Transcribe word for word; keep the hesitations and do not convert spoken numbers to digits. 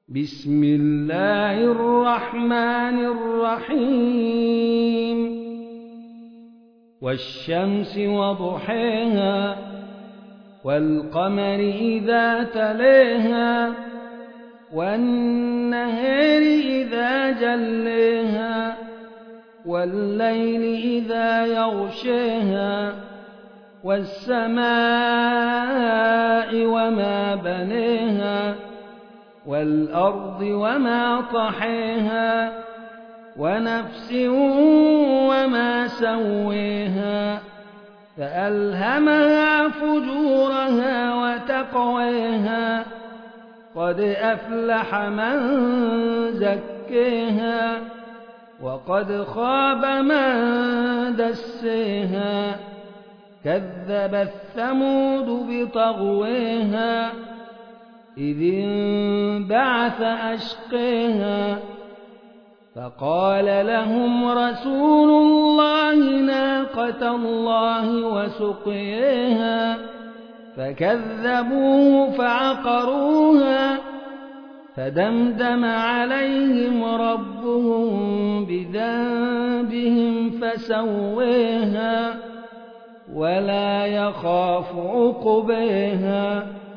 بسم الله الرحمن الرحيم والشمس وضحيها والقمر إذا تليها والنهار إذا جليها والليل إذا يغشيها والسماء وما بنيها والأرض وما طحيها ونفس وما سويها فألهمها فجورها وتقويها قد أفلح من زكيها وقد خاب من دسيها كذبت ثمود بطغويها إذ انبعث أشقيها فقال لهم رسول الله ناقة الله وسقيها فكذبوه فعقروها فدمدم عليهم ربهم بذنبهم فسويها ولا يخاف عقبيها